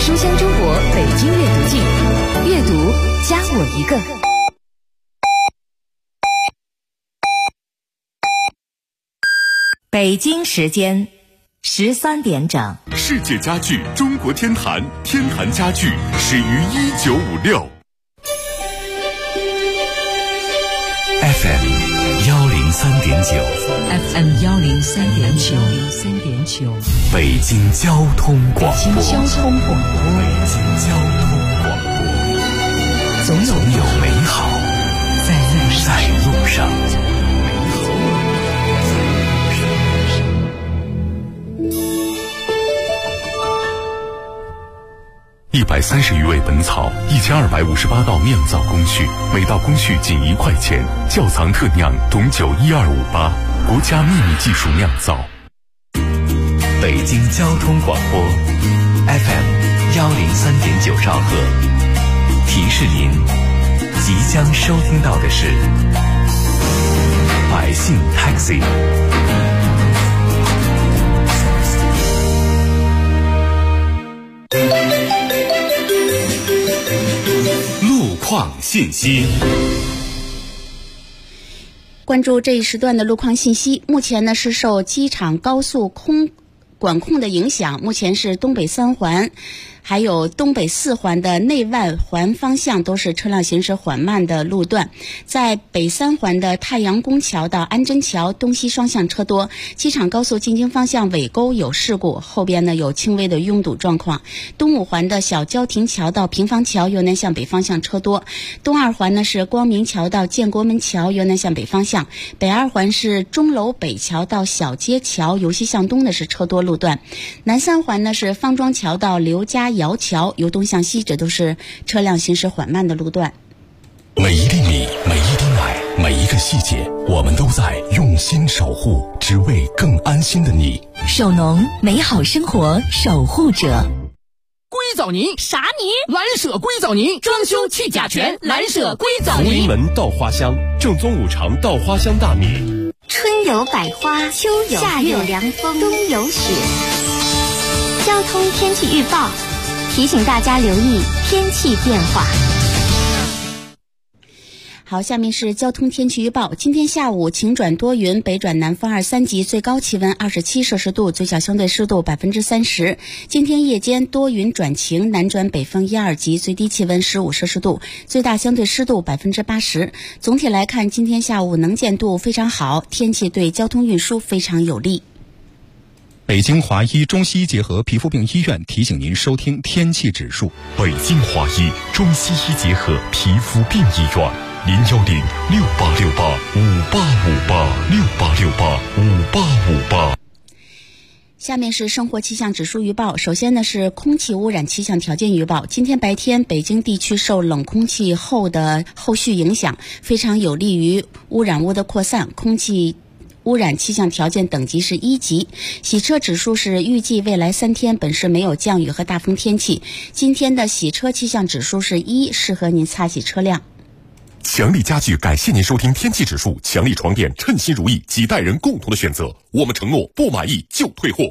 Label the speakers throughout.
Speaker 1: 书香中国北京阅读季，阅读加我一个。北京时间13点整。
Speaker 2: 世界家具中国天坛，天坛家具始于1956。
Speaker 3: FM 103.9，FM
Speaker 1: 103.9，
Speaker 3: 北京交通广播，
Speaker 1: 北京交通广播，
Speaker 3: 总有美好在路上。130余味本草，1258道酿造工序，每道工序仅1块钱。窖藏特酿董酒12588，国家秘密技术酿造。北京交通广播 FM 103.9兆赫，提示您即将收听到的是百姓 Taxi。路况信息，
Speaker 4: 关注这一时段的路况信息。目前呢是受机场高速管控的影响，目前是东北3环还有东北4环的内外环方向都是车辆行驶缓慢的路段。在北3环的太阳宫桥到安贞桥东西双向车多，机场高速进京方向尾沟有事故，后边呢有轻微的拥堵状况。东5环的小焦亭桥到平房桥由南向北方向车多，东2环呢是光明桥到建国门桥由南向北方向，北2环是钟楼北桥到小街桥由西向东的是车多路段，南3环呢是方庄桥到刘家窑桥由东向西，这都是车辆行驶缓慢的路段。
Speaker 3: 每一粒米，每一滴奶，每一个细节，我们都在用心守护，只为更安心的你。
Speaker 1: 首农，美好生活守护者。
Speaker 5: 硅藻泥
Speaker 6: 啥泥？
Speaker 5: 蓝舍硅藻泥，装修去甲醛，蓝舍硅藻泥。
Speaker 2: 从临门到花香，正宗5常稻花香大米。
Speaker 6: 春有百花，秋有夏有凉风，冬有雪。交通天气预报提醒大家留意天气变化。
Speaker 4: 好，下面是交通天气预报。今天下午晴转多云，北转南风2、3级，最高气温27摄氏度，最小相对湿度30%。今天夜间多云转晴，南转北风1、2级，最低气温15摄氏度，最大相对湿度80%。总体来看，今天下午能见度非常好，天气对交通运输非常有利。
Speaker 7: 北京华医中西医结合皮肤病医院提醒您收听天气指数。
Speaker 2: 北京华医中西医结合皮肤病医院，0106868585858，68685858。
Speaker 4: 下面是生活气象指数预报。首先呢是空气污染气象条件预报。今天白天北京地区受冷空气后的后续影响，非常有利于污染物的扩散，空气污染气象条件等级是1级。洗车指数是预计未来3天本市没有降雨和大风天气。今天的洗车气象指数是1，适合您擦洗车辆。
Speaker 2: 强力家具感谢您收听天气指数，强力床垫称心如意，几代人共同的选择，我们承诺不满意就退货。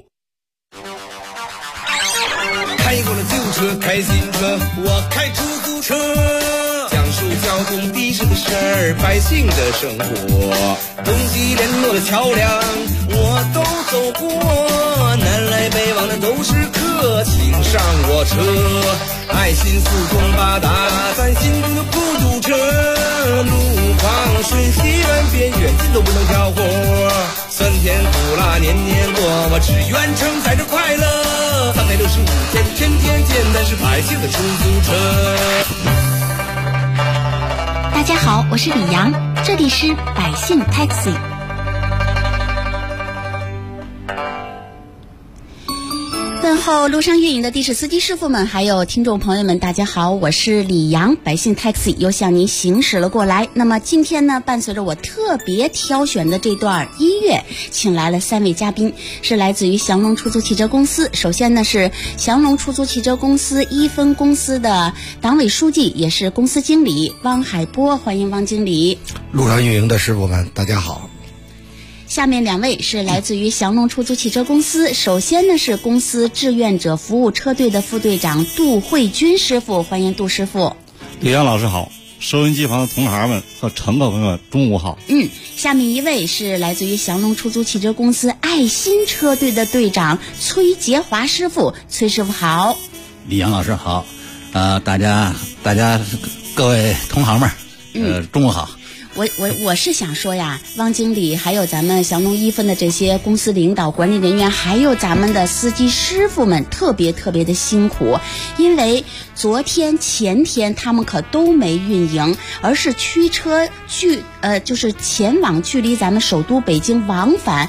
Speaker 8: 开过了旧车，开新车，我开出租车，讲述交通的士的事儿，百姓的生活，东西联络的桥梁我都走过，南来北往的都是客，请上我车，爱心四通八达，咱心中的孤独车，路旁瞬息万变，远近都不能挑活，酸甜苦辣年年过，我只愿承载着快乐，365天天天见，但是百姓的出租车。
Speaker 6: 大家好，我是李阳，这里是百姓 Taxi。
Speaker 4: 问候路上运营的的士司机师傅们，还有听众朋友们，大家好，我是李阳，百姓 Taxi 又向您行驶了过来。那么今天呢，伴随着我特别挑选的这段音乐，请来了3位嘉宾，是来自于祥龙出租汽车公司。首先呢是祥龙出租汽车公司1分公司的党委书记，也是公司经理汪海波，欢迎汪经理。
Speaker 9: 路上运营的师傅们，大家好。
Speaker 4: 下面2位是来自于祥龙出租汽车公司。首先呢是公司志愿者服务车队的副队长杜慧军师傅，欢迎杜师傅。
Speaker 9: 李阳老师好，收音机旁的同行们和乘客朋友们中午好。
Speaker 4: 下面1位是来自于祥龙出租汽车公司爱心车队的队长崔杰华师傅，崔师傅好。
Speaker 10: 李阳老师好，大家各位同行们，中午好。
Speaker 4: 我是想说呀，汪经理还有咱们祥龙1分的这些公司领导管理人员，还有咱们的司机师傅们特别的辛苦，因为昨天前天他们可都没运营，而是驱车就是前往距离咱们首都北京往返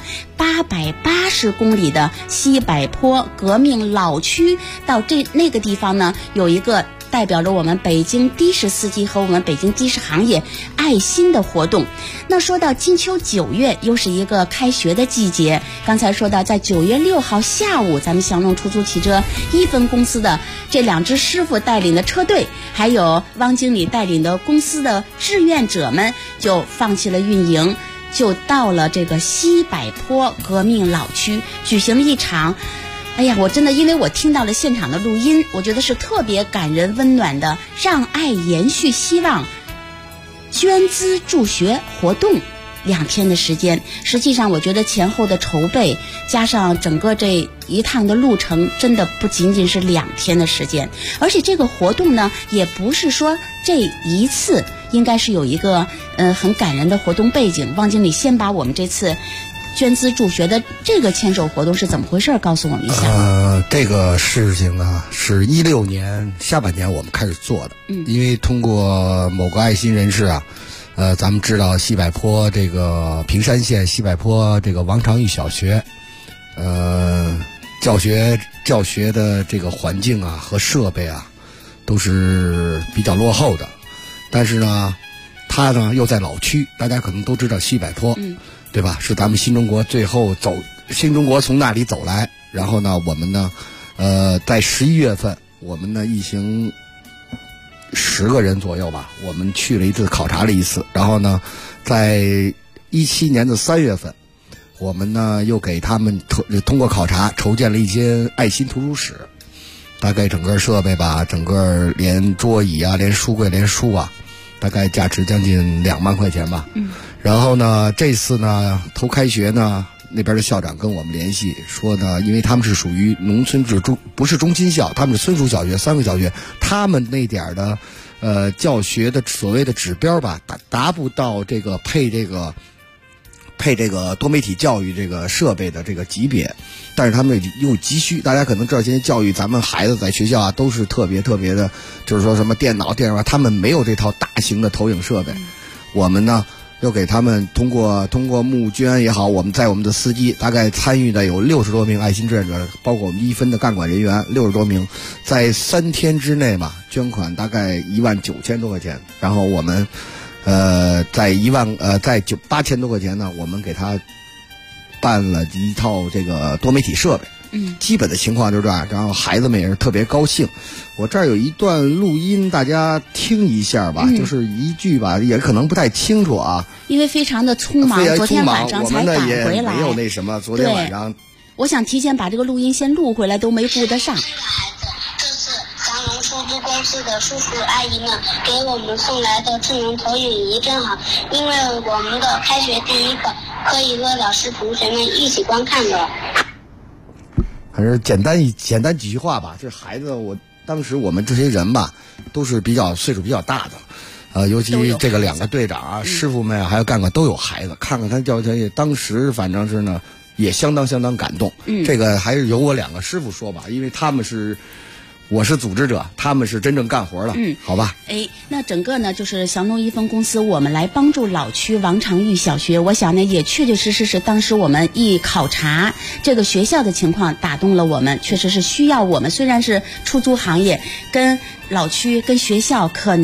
Speaker 4: 880公里的西柏坡革命老区，到那个地方呢，有一个代表着我们北京的士司机和我们北京的士行业爱心的活动。那说到金秋9月，又是一个开学的季节。刚才说到，在9月6号下午，咱们祥龙出租汽车1分公司的这2支师傅带领的车队，还有汪经理带领的公司的志愿者们，就放弃了运营，就到了这个西柏坡革命老区，举行了一场。哎呀，我真的因为我听到了现场的录音，我觉得是特别感人温暖的让爱延续希望捐资助学活动2天的时间。实际上我觉得前后的筹备加上整个这一趟的路程，真的不仅仅是2天的时间。而且这个活动呢，也不是说这一次，应该是有一个很感人的活动背景。汪经理先把我们这次捐资助学的这个牵手活动是怎么回事告诉我们一下。
Speaker 11: 这个事情呢是16年下半年我们开始做的。因为通过某个爱心人士啊，咱们知道西柏坡这个平山县西柏坡这个王长峪小学，教学的这个环境啊和设备啊都是比较落后的，但是呢它呢又在老区，大家可能都知道西柏坡，对吧？是咱们新中国新中国从那里走来，然后呢，我们呢，在11月份，我们呢一行10个人左右吧，我们去了一次，考察了一次，然后呢，在17年的3月份，我们呢又给他们通过考察筹建了一间爱心图书室，大概整个设备吧，整个连桌椅啊，连书柜，连书啊，大概价值将近2万块钱吧。然后呢，这次呢，头开学呢，那边的校长跟我们联系说呢，因为他们是属于农村制不是中心校，他们是村属小学，3个小学，他们那点的教学的所谓的指标吧，达不到这个配这个多媒体教育这个设备的这个级别，但是他们又急需。大家可能知道，现在教育咱们孩子在学校啊，都是特别的，就是说什么电脑、他们没有这套大型的投影设备。我们呢又给他们通过募捐也好，我们的司机大概参与的有60多名爱心志愿者，包括我们1分的干管人员60多名，在3天之内吧，捐款大概19000多块钱。然后我们在8000多块钱呢，我们给他办了一套这个多媒体设备。基本的情况就是这样，然后孩子们也是特别高兴。我这儿有一段录音，大家听一下吧，就是一句吧，也可能不太清楚啊，
Speaker 4: 因为非常的匆忙，昨天晚上才赶回来，
Speaker 11: 我们呢也没有那什么，昨天晚上
Speaker 4: 我想提前把这个录音先录回来，都没顾得上。
Speaker 12: 这是祥龙出租公司的叔叔阿姨们给我们送来的智能投影仪，真好，因为我们的开学第1课可以和老师同学们一起观看的。
Speaker 11: 还是简单几句话吧。这孩子，当时我们这些人吧，都是岁数比较大的，尤其这个2个队长啊、师傅们还有干管都有孩子。看看他教学，当时反正是呢，也相当感动。这个还是由我2个师傅说吧，因为我是组织者，他们是真正干活的，好吧？
Speaker 4: 那整个呢，就是祥龙1分公司，我们来帮助老区王长峪小学。我想呢，也确实是当时我们一考察这个学校的情况，打动了我们，确实是需要我们。虽然是出租行业，跟老区跟学校可能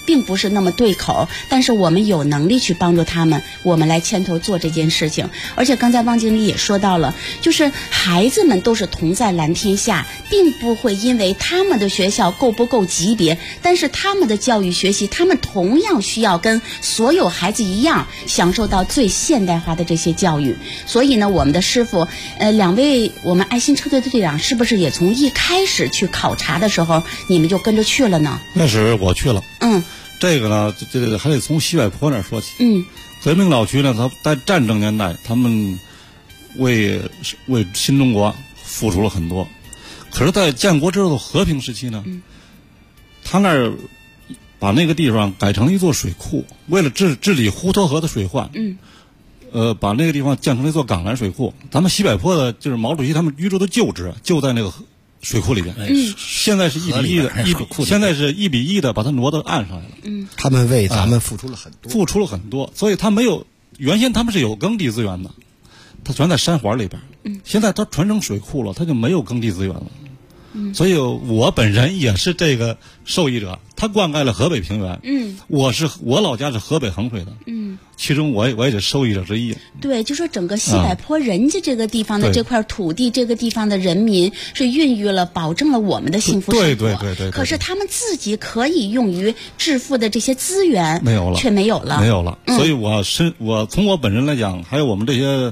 Speaker 4: 并不是那么对口，但是我们有能力去帮助他们，我们来牵头做这件事情。而且刚才汪经理也说到了，就是孩子们都是同在蓝天下，并不会因为他们的学校够不够级别，但是他们的教育学习，他们同样需要跟所有孩子一样享受到最现代化的这些教育。所以呢，我们的师傅2位我们爱心车队的队长是不是也从一开始去考察的时候你们就跟着去了呢？
Speaker 9: 那时我去了。这个呢，这还得从西柏坡那儿说起。革命老区呢，他在战争年代，他们为新中国付出了很多。可是，在建国之后的和平时期呢，他那儿把那个地方改成了一座水库，为了治理滹沱河的水患。把那个地方建成了一座港南水库。咱们西柏坡的就是毛主席他们居住的旧址就在那个水库里边。现在是1比1的，现在是1比1的把它挪到岸上来了。
Speaker 11: 他们为咱们付出了很多，所以他没有原先他们是有耕地资源的，它全在山环里边。现在它传成水库了，它就没有耕地资源了。所以我本人也是这个受益者，他灌溉了河北平原。我老家是河北衡水的。其中我也是受益者之一。对，就说整个西柏坡人家这个地方的这块土地，这个地方的人民是孕育了、保证了我们的幸福生活。对。可是他们自己可以用于致富的这些资源没有了，却没有了。所以我从我本人来讲，还有我们这些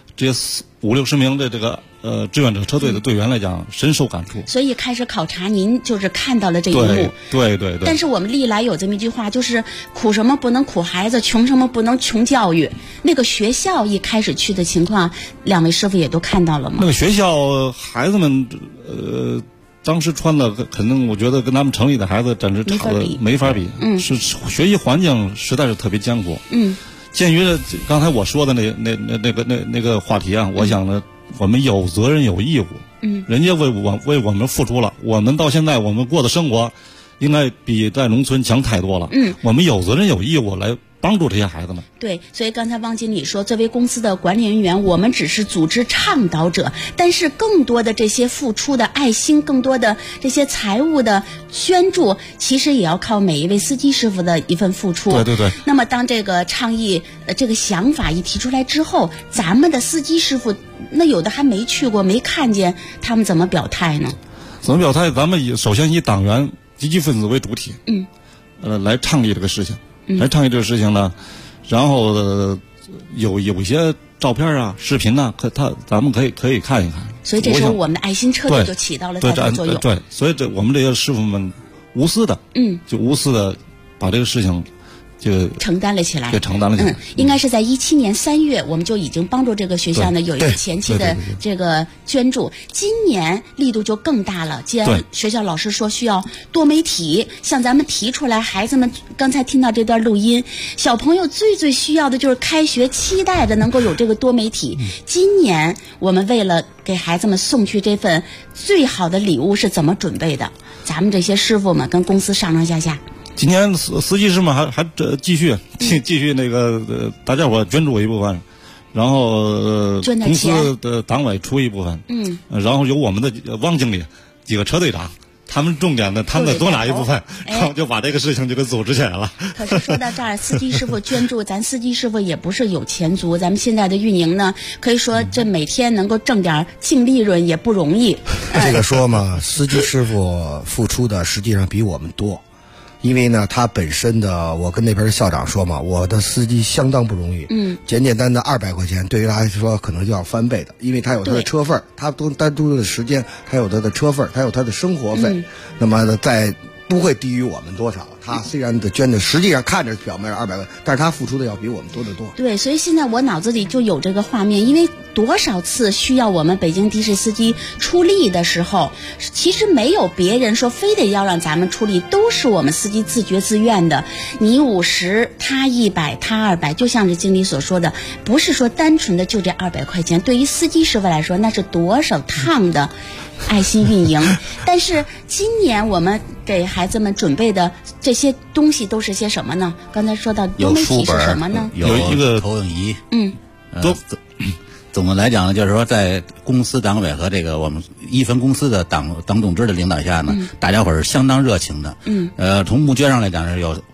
Speaker 11: 50-60名的这个志愿者车队的队员来讲，深受感触。所以开始考察，您就是看到了这一幕。对。但是我们历来有这么一句话，就是苦什么不能苦孩子，穷什么不能穷教育。那个学校一开始去的情况，2位师傅也都看到了吗？那个学校孩子们当时穿的肯定，我觉得跟咱们城里的孩子简直差的没法比。是学习环境实在是特别艰苦。鉴于刚才我说的那个话题啊，我想呢，我们有责任有义务。人家为我们付出了，我们到现在我们过的生活，应该比在农村强太多了。我们有责任有义务来帮助这些孩子们。对，所以刚才汪经理说，作为公司的管理人员，我们只是组织倡导者，但是更多的这些付出的爱心，更多的这些财务的捐助，其实也要靠每一位司机师傅的一份付出。对。那么当这个倡议这个想法一提出来之后，咱们的司机师傅那有的还没去过没看见，他们怎么表态呢？怎么表态？咱们首先以党员积极分子为主体，来倡议这个事情。呢，然后有一些照片啊、视频啊，咱们可以看一看。所以这时候我们的爱心车队就起到了代表作用。对，所以我们这些师傅们无私的，就无私的把这个事情就承担了起来。应该是在17年3月，我们就已经帮助这个学校呢有一个前期的这个捐助。今年力度就更大了，既然学校老师说需要多媒体，向咱们提出来，孩子们刚才听到这段录音，小朋友最需要的就是开学，期待着能够有这个多媒体。今年我们为了给孩子们送去这份最好的礼物是怎么准备的？咱们这些师傅们跟公司上下。今年司机师们还继续那个大家伙捐助一部分，然后公司的党委出一部分，然后由我们的汪经理几个车队长，他们重点的他们再多拿一部分，然后就把这个事情就给组织起来了。可是说到这儿，司机师傅捐助，咱司机师傅也不是有钱族，咱们现在的运营呢，可以说这每天能够挣点净利润也不容易。这个说嘛，司机师傅付出的实际上比我们多。因为呢，他本身的，我跟那边校长说嘛，我的司机相当不容易。简单的200块钱，对于他来说可能就要翻倍的，因为他有他的车费，他都单独的时间，他有他的车费，他有他的生活费，那么在不会低于我们多少。他虽然的捐的实际上看着表面是200块，但是他付出的要比我们多得多。对，所以现在我脑子里就有这个画面，因为多少次需要我们北京的士司机出力的时候，其实没有别人说非得要让咱们出力，都是我们司机自觉自愿的。你50，他100，他200，就像是经理所说的，不是说单纯的就这200块钱，对于司机师傅来说，那是多少趟的爱心运营。但是今年我们给孩子们准备的这些东西都是些什么呢？刚才说到多媒体是什么呢？有一个投影仪。总的来讲呢，就是说在公司党委和这个我们一分公司的党总支的领导下呢，大家伙是相当热情的。从募捐上来讲是有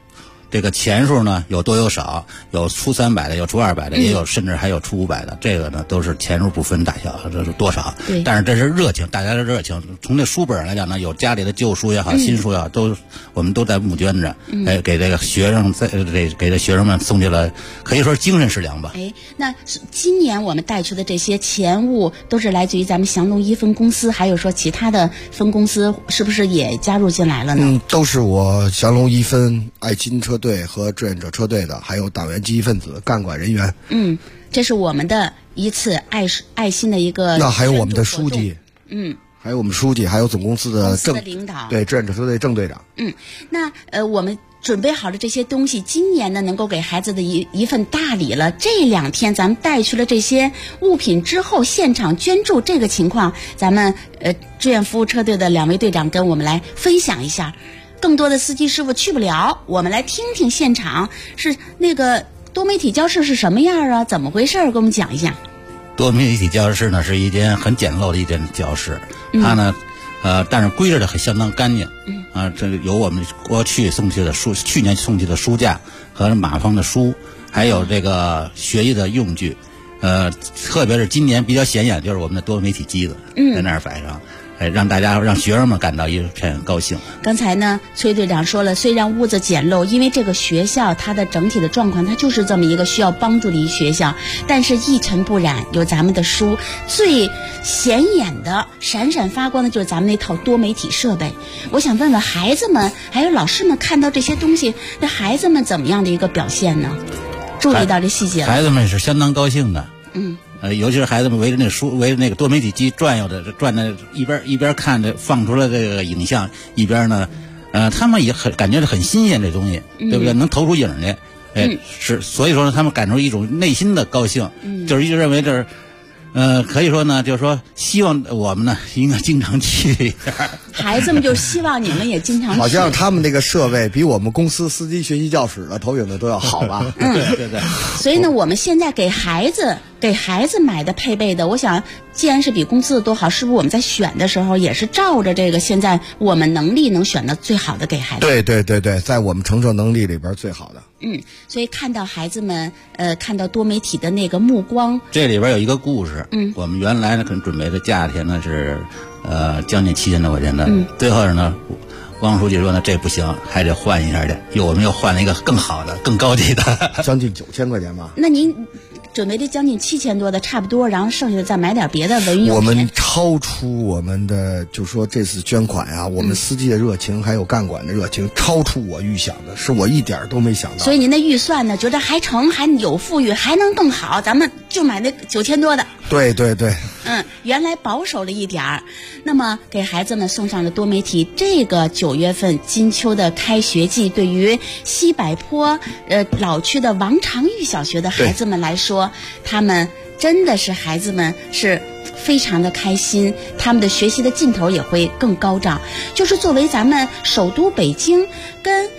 Speaker 10: 这个钱数呢有多有少，有出300的，有出200的，也有甚至还有出500的，这个呢都是钱数不分大小，这是多少。但是这是热情，大家的热情。从这书本来讲呢，有家里的旧书也好，新书也好，我们都在募捐着，给这个学生给这学生们送去了，可以说是精神食粮吧。
Speaker 4: 那今年我们带去的这些钱物都是来自于咱们祥龙一分公司，还有说其他的分公司是不是也加入进来了呢？
Speaker 11: 都是我祥龙一分爱心车队和志愿者车队的，还有党员积极分子、干管人员。
Speaker 4: 这是我们的一次爱心的一个。
Speaker 11: 那还有我们的书记，还有我们书记，还有总公司的
Speaker 4: 领导，
Speaker 11: 对，志愿者车队郑队长。
Speaker 4: 那我们准备好了这些东西，今年呢能够给孩子的一份大礼了。这2天咱们带去了这些物品之后，现场捐助这个情况，咱们志愿服务车队的2位队长跟我们来分享一下。更多的司机师傅去不了，我们来听听现场是那个多媒体教室是什么样啊？怎么回事？给我们讲一下。
Speaker 10: 多媒体教室呢是一间很简陋的一间教室，它呢但是归置的很相当干净。这有我们过去送去的书，去年送去的书架和马方的书，还有这个学习的用具。特别是今年比较显眼，就是我们的多媒体机子在那儿摆上。让学生们感到一片高兴。
Speaker 4: 刚才呢，崔队长说了，虽然屋子简陋，因为这个学校它的整体的状况，它就是这么一个需要帮助的一学校，但是一尘不染，有咱们的书，最显眼的、闪闪发光的就是咱们那套多媒体设备。我想问问孩子们，还有老师们，看到这些东西，那孩子们怎么样的一个表现呢？注意到这细节了。
Speaker 10: 孩子们是相当高兴的。尤其是孩子们围着那个书，围着那个多媒体机转的，一边看着放出了这个影像，一边呢，他们也感觉很新鲜这东西，对不对？能投出影去，是，所以说呢，他们感受一种内心的高兴，就是一直认为这是。可以说呢，就是说，希望我们呢应该经常去一下。
Speaker 4: 孩子们就希望你们也经常去。
Speaker 11: 好像他们那个设备比我们公司司机学习教室的投影的都要好吧？
Speaker 10: 对。
Speaker 4: 所以呢，我们现在给孩子买的配备的，我想，既然是比公司的都好，是不是我们在选的时候也是照着这个现在我们能力能选的最好的给孩子？
Speaker 11: 对，在我们承受能力里边最好的。
Speaker 4: 所以看到孩子们看到多媒体的那个目光，
Speaker 10: 这里边有一个故事。我们原来呢可能准备的价钱呢是将近7000多块钱的，最后呢汪书记说呢这不行，还得换一下去，我们又换了一个更好的、更高级的，
Speaker 11: 将近9000块钱吧。
Speaker 4: 那您准备的将近7000多的差不多，然后剩下的再买点别的文娱用品。
Speaker 11: 我们超出我们的，就说这次捐款啊，我们司机的热情还有干管的热情，超出我预想的，是我一点都没想到。
Speaker 4: 所以您的预算呢，觉得还成，还有富裕，还能更好，咱们就买那9000多的。
Speaker 11: 对。
Speaker 4: 原来保守了一点儿。那么给孩子们送上了多媒体。这个9月份金秋的开学季，对于西柏坡老区的王长玉小学的孩子们来说，他们真的是孩子们是非常的开心，他们的学习的劲头也会更高涨。就是作为咱们首都北京跟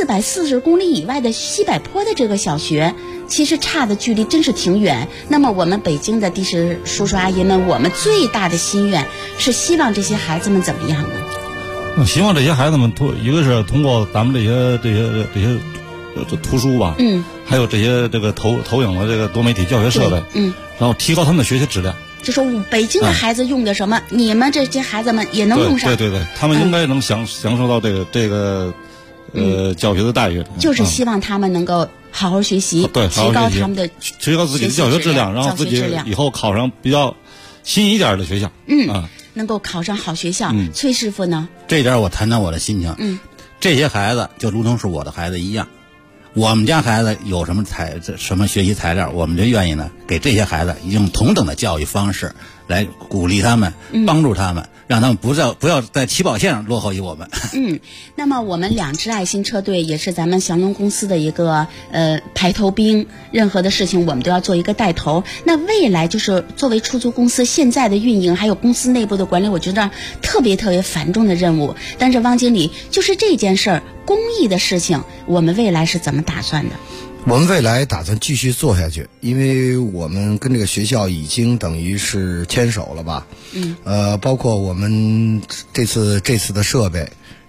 Speaker 4: 440公里以外的西柏坡的这个小学，其实差的距离真是挺远。那么我们北京的的士叔叔阿姨们，我们最大的心愿是希望这些孩子们怎么样呢？
Speaker 9: 希望这些孩子们一个是通过咱们这些图书吧，还有这些这个投影的这个多媒体教学设备，然后提高他们的学习质量。
Speaker 4: 就说北京的孩子用的什么，你们这些孩子们也能用上。
Speaker 9: 对，他们应该能享受到这个教学的待遇。
Speaker 4: 就是希望他们能够好好学习，提高他们的
Speaker 9: 提高自己的教学质量，然后自己以后考上比较新一点的学校。
Speaker 4: 能够考上好学校。崔师傅呢？
Speaker 10: 这点我谈谈我的心情。这些孩子就如同是我的孩子一样，我们家孩子有什么学习材料，我们就愿意呢给这些孩子用同等的教育方式来鼓励他们，帮助他们，让他们不要在起跑线上落后于我们。
Speaker 4: 那么我们2支爱心车队也是咱们祥龙公司的一个排头兵，任何的事情我们都要做一个带头。那未来就是作为出租公司现在的运营，还有公司内部的管理，我觉得特别繁重的任务。但是汪经理，就是这件事儿，公益的事情，我们未来是怎么打算的？
Speaker 11: 我们未来打算继续做下去，因为我们跟这个学校已经等于是牵手了吧。包括我们这次的设备，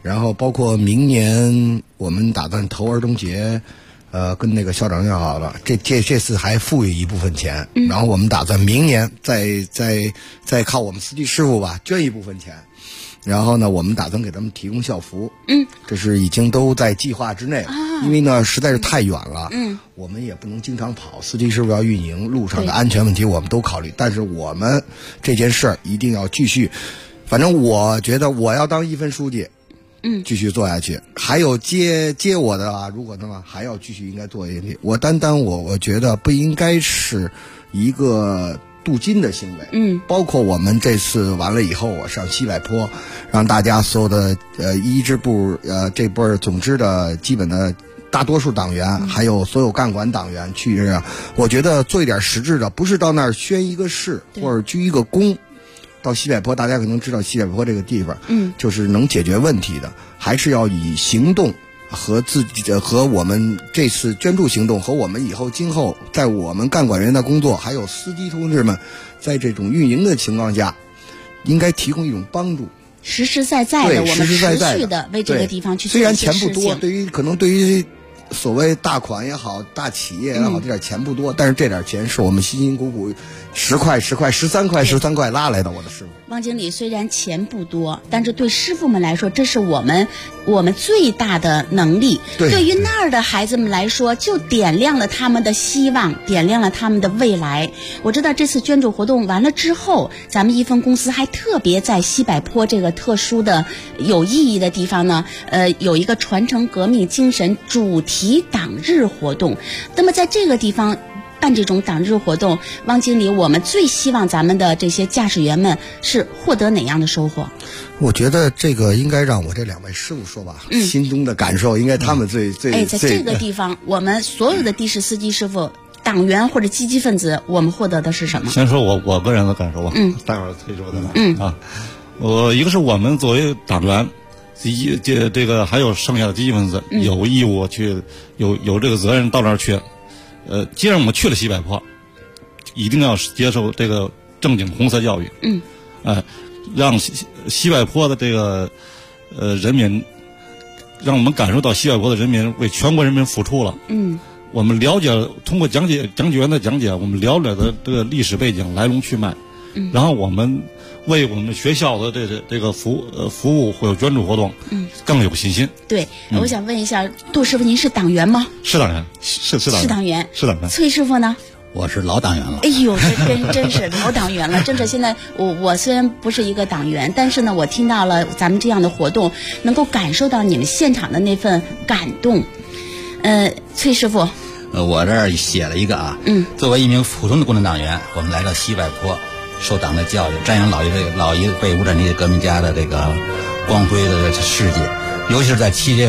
Speaker 11: 然后包括明年我们打算投儿童节，跟那个校长约好了，这次还富裕一部分钱，然后我们打算明年再靠我们司机师傅吧捐一部分钱，然后呢，我们打算给他们提供校服，这是已经都在计划之内，因为呢实在是太远了，我们也不能经常跑，司机师傅要运营，路上的安全问题我们都考虑，但是我们这件事儿一定要继续，反正我觉得我要当一分书记。继续做下去，还有接我的啊，如果的话还要继续应该做下去。我我觉得不应该是一个镀金的行为。包括我们这次完了以后，我上西柏坡，让大家所有的一支部这波总支的基本的大多数党员，还有所有干管党员去这样，我觉得做一点实质的，不是到那儿宣一个誓或者鞠一个躬。到西柏坡，大家可能知道西柏坡这个地方，就是能解决问题的，还是要以行动和自己的和我们这次捐助行动和我们以后今后在我们干管人员的工作，还有司机同志们在这种运营的情况下，应该提供一种帮助，
Speaker 4: 实实在在的，我们持续的为这个地方去做一些事情。
Speaker 11: 虽然钱不多，对于所谓大款也好，大企业也好，这点钱不多，但是这点钱是我们辛辛苦苦10块、13块拉来的。我的师傅
Speaker 4: 汪经理，虽然钱不多，但是对师傅们来说，这是我们最大的能力。对于那儿的孩子们来说，就点亮了他们的希望，点亮了他们的未来。我知道这次捐助活动完了之后，咱们一分公司还特别在西柏坡这个特殊的有意义的地方呢，有一个传承革命精神主题党日活动。那么在这个地方办这种党日活动，汪经理，我们最希望咱们的这些驾驶员们是获得哪样的收获？
Speaker 11: 我觉得这个应该让我这2位师傅说吧，心中的感受应该他们最
Speaker 4: 在这个地方，我们所有的的士司机师傅、党员或者积极分子，我们获得的是什么？
Speaker 9: 先说我个人的感受吧，待会儿推说的一个是我们作为党员，这个还有剩下的积极分子，有义务去有这个责任到那儿去。既然我们去了西柏坡，一定要接受这个正经红色教育。让西柏坡的这个人民，让我们感受到西柏坡的人民为全国人民付出了。我们了解，通过讲解员的讲解，我们了解的这个历史背景来龙去脉。然后我们为我们学校的这个服务或者捐助活动，更有信心。
Speaker 4: 对，我想问一下，杜师傅，您是党员吗？
Speaker 9: 是党员，是党员，是党员。
Speaker 4: 崔师傅呢？
Speaker 10: 我是老党员了。
Speaker 4: 哎呦，这真是老党员了。真是现在我虽然不是一个党员，但是呢，我听到了咱们这样的活动，能够感受到你们现场的那份感动。崔师傅，
Speaker 10: 我这儿写了一个啊，作为一名普通的共产党员，我们来到西柏坡。受党的教育，瞻仰老一辈无产阶级革命家的这个光辉的事迹，尤其是在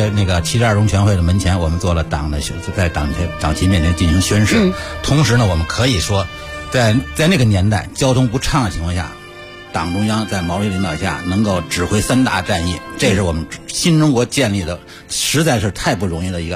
Speaker 10: 72中全会的门前，我们做了在党旗面前进行宣誓。同时呢，我们可以说，在那个年代交通不畅的情况下，党中央在毛主席领导下能够指挥3大战役，这是我们新中国建立的，实在是太不容易的一个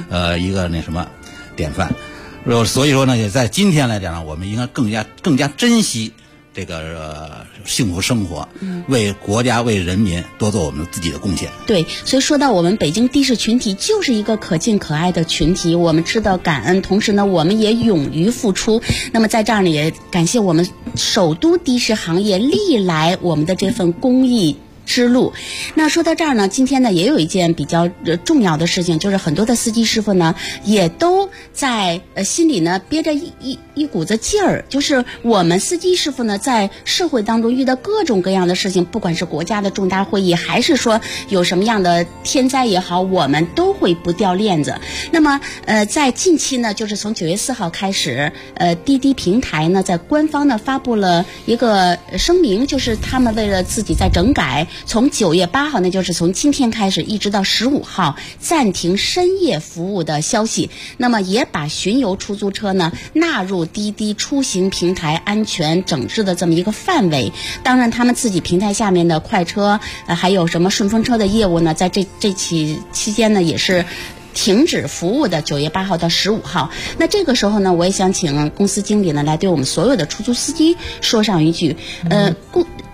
Speaker 10: 典范。所以说呢，也在今天来讲呢，我们应该更加珍惜这个幸福生活，为国家为人民多做我们自己的贡献。
Speaker 4: 对，所以说到我们北京的士群体就是一个可敬可爱的群体，我们知道感恩，同时呢，我们也勇于付出。那么在这儿呢，也感谢我们首都的士行业历来我们的这份公益之路。那说到这儿呢，今天呢也有一件比较重要的事情，就是很多的司机师傅呢也都在心里呢憋着一股子劲儿，就是我们司机师傅呢在社会当中遇到各种各样的事情，不管是国家的重大会议，还是说有什么样的天灾也好，我们都会不掉链子。那么在近期呢，就是从9月4号开始，滴滴平台呢在官方呢发布了一个声明，就是他们为了自己在整改，从9月8号，那就是从今天开始一直到15号暂停深夜服务的消息。那么也把巡游出租车呢纳入滴滴出行平台安全整治的这么一个范围。当然他们自己平台下面的快车还有什么顺风车的业务呢，在这期间呢也是停止服务的，9月8号到15号。那这个时候呢，我也想请公司经理呢来对我们所有的出租司机说上一句，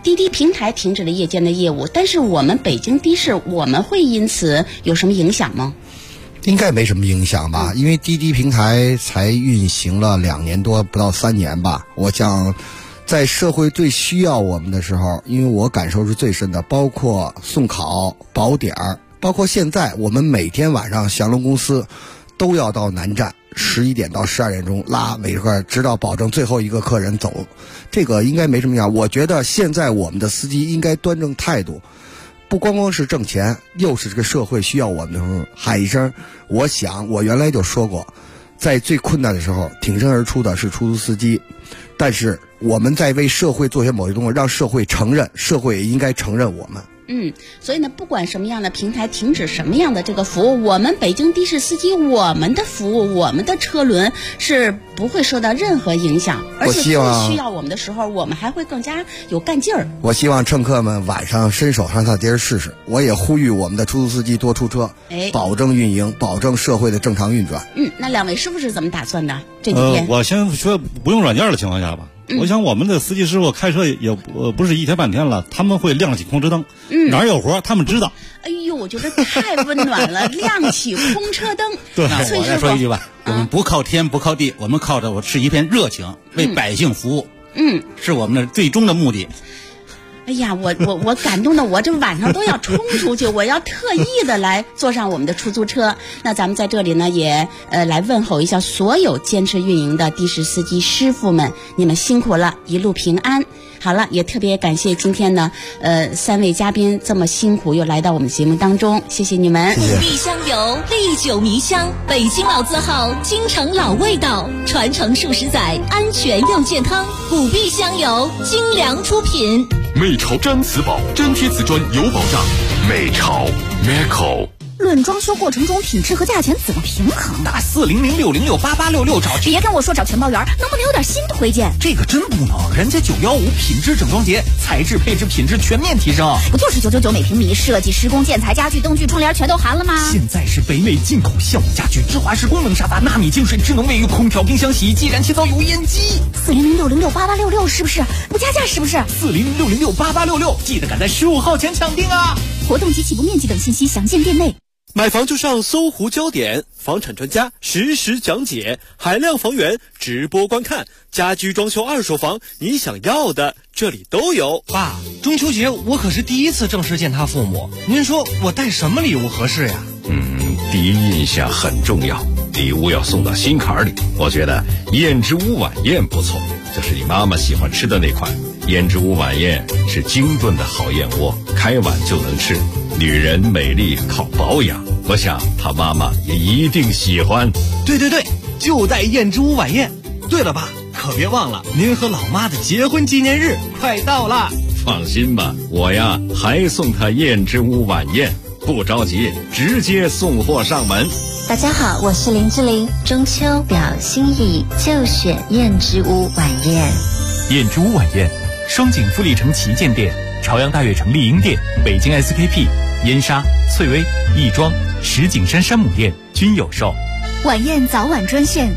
Speaker 4: 滴滴平台停止了夜间的业务，但是我们北京的士，我们会因此有什么影响吗？
Speaker 11: 应该没什么影响吧，因为滴滴平台才运行了2年多，不到3年吧。我想在社会最需要我们的时候，因为我感受是最深的，包括送考、保点儿，包括现在我们每天晚上祥龙公司都要到南站11点到12点钟拉每个，直到保证最后一个客人走，这个应该没什么样。我觉得现在我们的司机应该端正态度，不光光是挣钱，又是这个社会需要我们的时候喊一声。我想我原来就说过，在最困难的时候挺身而出的是出租司机，但是我们在为社会做些某些东西，让社会承认，社会也应该承认我们。
Speaker 4: 所以呢，不管什么样的平台停止什么样的这个服务，我们北京的士司机，我们的服务，我们的车轮是不会受到任何影响，而且最需要我们的时候，我们还会更加有干劲儿。
Speaker 11: 我希望乘客们晚上伸手上街试试。我也呼吁我们的出租司机多出车，保证运营，保证社会的正常运转。
Speaker 4: 那两位师傅是怎么打算的？这几天
Speaker 9: 我先说不用软件的情况下吧。我想我们的司机师傅开车也不是一天半天了，他们会亮起空车灯，哪儿有活他们知道。
Speaker 4: 哎呦，我觉得太温暖了，亮起空车灯。
Speaker 10: 对，那我再说一句吧，我们不靠天不靠地，我们靠的是一片热情，为百姓服务。是我们的最终的目的。
Speaker 4: 哎呀，我感动的我这晚上都要冲出去，我要特意的来坐上我们的出租车。那咱们在这里呢，也来问候一下所有坚持运营的的士司机师傅们，你们辛苦了，一路平安。好了，也特别感谢今天呢，3位嘉宾这么辛苦又来到我们节目当中，谢谢你们。
Speaker 1: 古碧香油，历久弥香，北京老字号，京城老味道，传承数十载，安全又健康。古碧香油，精良出品。
Speaker 2: 美潮毡瓷宝，粘贴瓷砖有保障。美潮 Meco。
Speaker 13: 论装修过程中品质和价钱怎么平衡？
Speaker 14: 打40060688866找。
Speaker 13: 别跟我说找全包圆，能不能有点新推荐？
Speaker 14: 这个真不能，人家915品质整装节，材质配置品质全面提升。
Speaker 13: 不就是999每平米，设计施工建材家具灯具窗帘全都含了吗？
Speaker 14: 现在是北美进口橡木家具，芝华士功能沙发，纳米净水，智能卫浴，空调，冰箱，洗衣机，燃气灶，油烟机。
Speaker 13: 40060688866是不是？不加价是不是
Speaker 14: ？40060688866，记得赶在15号前抢定啊！
Speaker 13: 活动及起步面积等信息详见店内。
Speaker 15: 买房就上搜狐焦点，房产专家实时讲解，海量房源直播观看，家居装修二手房，你想要的这里都有。
Speaker 14: 爸，中秋节我可是第一次正式见他父母，您说我带什么礼物合适呀？
Speaker 16: 第一印象很重要，礼物要送到心坎里。我觉得燕之屋晚宴不错，就是你妈妈喜欢吃的那款。燕之屋晚宴是精炖的好燕窝，开碗就能吃。女人美丽靠保养，我想她妈妈也一定喜欢。
Speaker 14: 对，就带燕之屋晚宴。对了爸，可别忘了您和老妈的结婚纪念日快到了。
Speaker 16: 放心吧，我呀还送她燕之屋晚宴，不着急，直接送货上门。
Speaker 17: 大家好，我是林志玲。中秋表心意，就选燕之屋晚宴。
Speaker 18: 燕之屋晚宴，双井富力城旗舰店、朝阳大悦城丽婴店、北京 SKP、燕莎、翠微、亦庄、石景山山姆店均有售。
Speaker 13: 晚宴早晚专线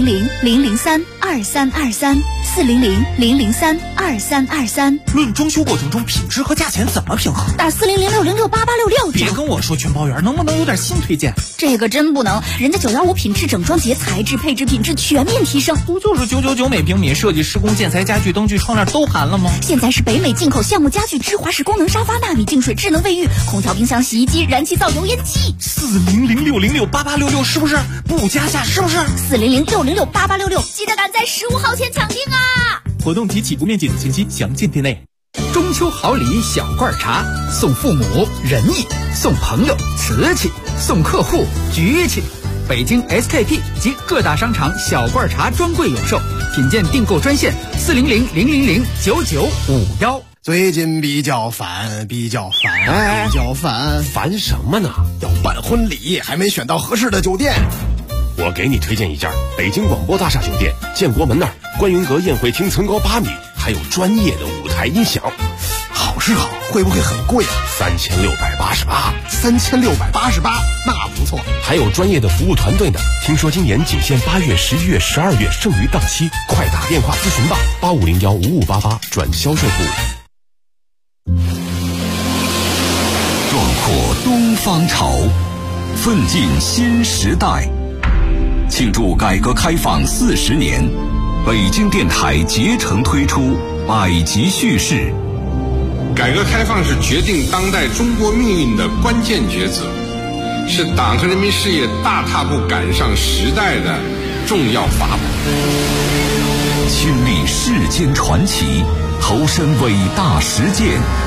Speaker 13: 400-003-2323，400-003-2323。
Speaker 14: 论装修过程中品质和价钱怎么平衡？
Speaker 13: 打40060688866。
Speaker 14: 别跟我说全包圆，能不能有点新推荐？
Speaker 13: 这个真不能，人家915品质整装节，材质配置品质全面提升。
Speaker 14: 不就是999每平米，设计施工建材家具灯具窗帘都含了吗？
Speaker 13: 现在是北美进口橡木家具，芝华士功能沙发，纳米净水，智能卫浴，空调冰箱洗衣机，燃气灶油烟机。
Speaker 14: 40060688866是不是？不加价是不是
Speaker 13: ？40060688866，记得赶在15号前抢定啊！
Speaker 18: 活动及起步面积等信息详见店内。
Speaker 14: 中秋好礼小罐茶，送父母仁义，送朋友瓷器，送客户局气。北京 SKP 及各大商场小罐茶专柜有售，品鉴订购专线40000009951。
Speaker 19: 最近比较烦，
Speaker 15: 烦什么呢？
Speaker 19: 要办婚礼，还没选到合适的酒店。
Speaker 2: 我给你推荐一家北京广播大厦酒店，建国门那儿，观云阁宴会厅层高8米，还有专业的舞台音响。
Speaker 19: 好是好，会不会很贵啊
Speaker 2: ？3688。
Speaker 19: 3688，那不错。
Speaker 2: 还有专业的服务团队呢。听说今年仅限8月、11月、12月，剩余档期，快打电话咨询吧，85015588转销售部。
Speaker 20: 方潮，奋进新时代。庆祝改革开放40年，北京电台竭诚推出百集叙事。
Speaker 21: 改革开放是决定当代中国命运的关键抉择，是党和人民事业大踏步赶上时代的重要法宝。
Speaker 20: 亲历世间传奇，投身伟大实践，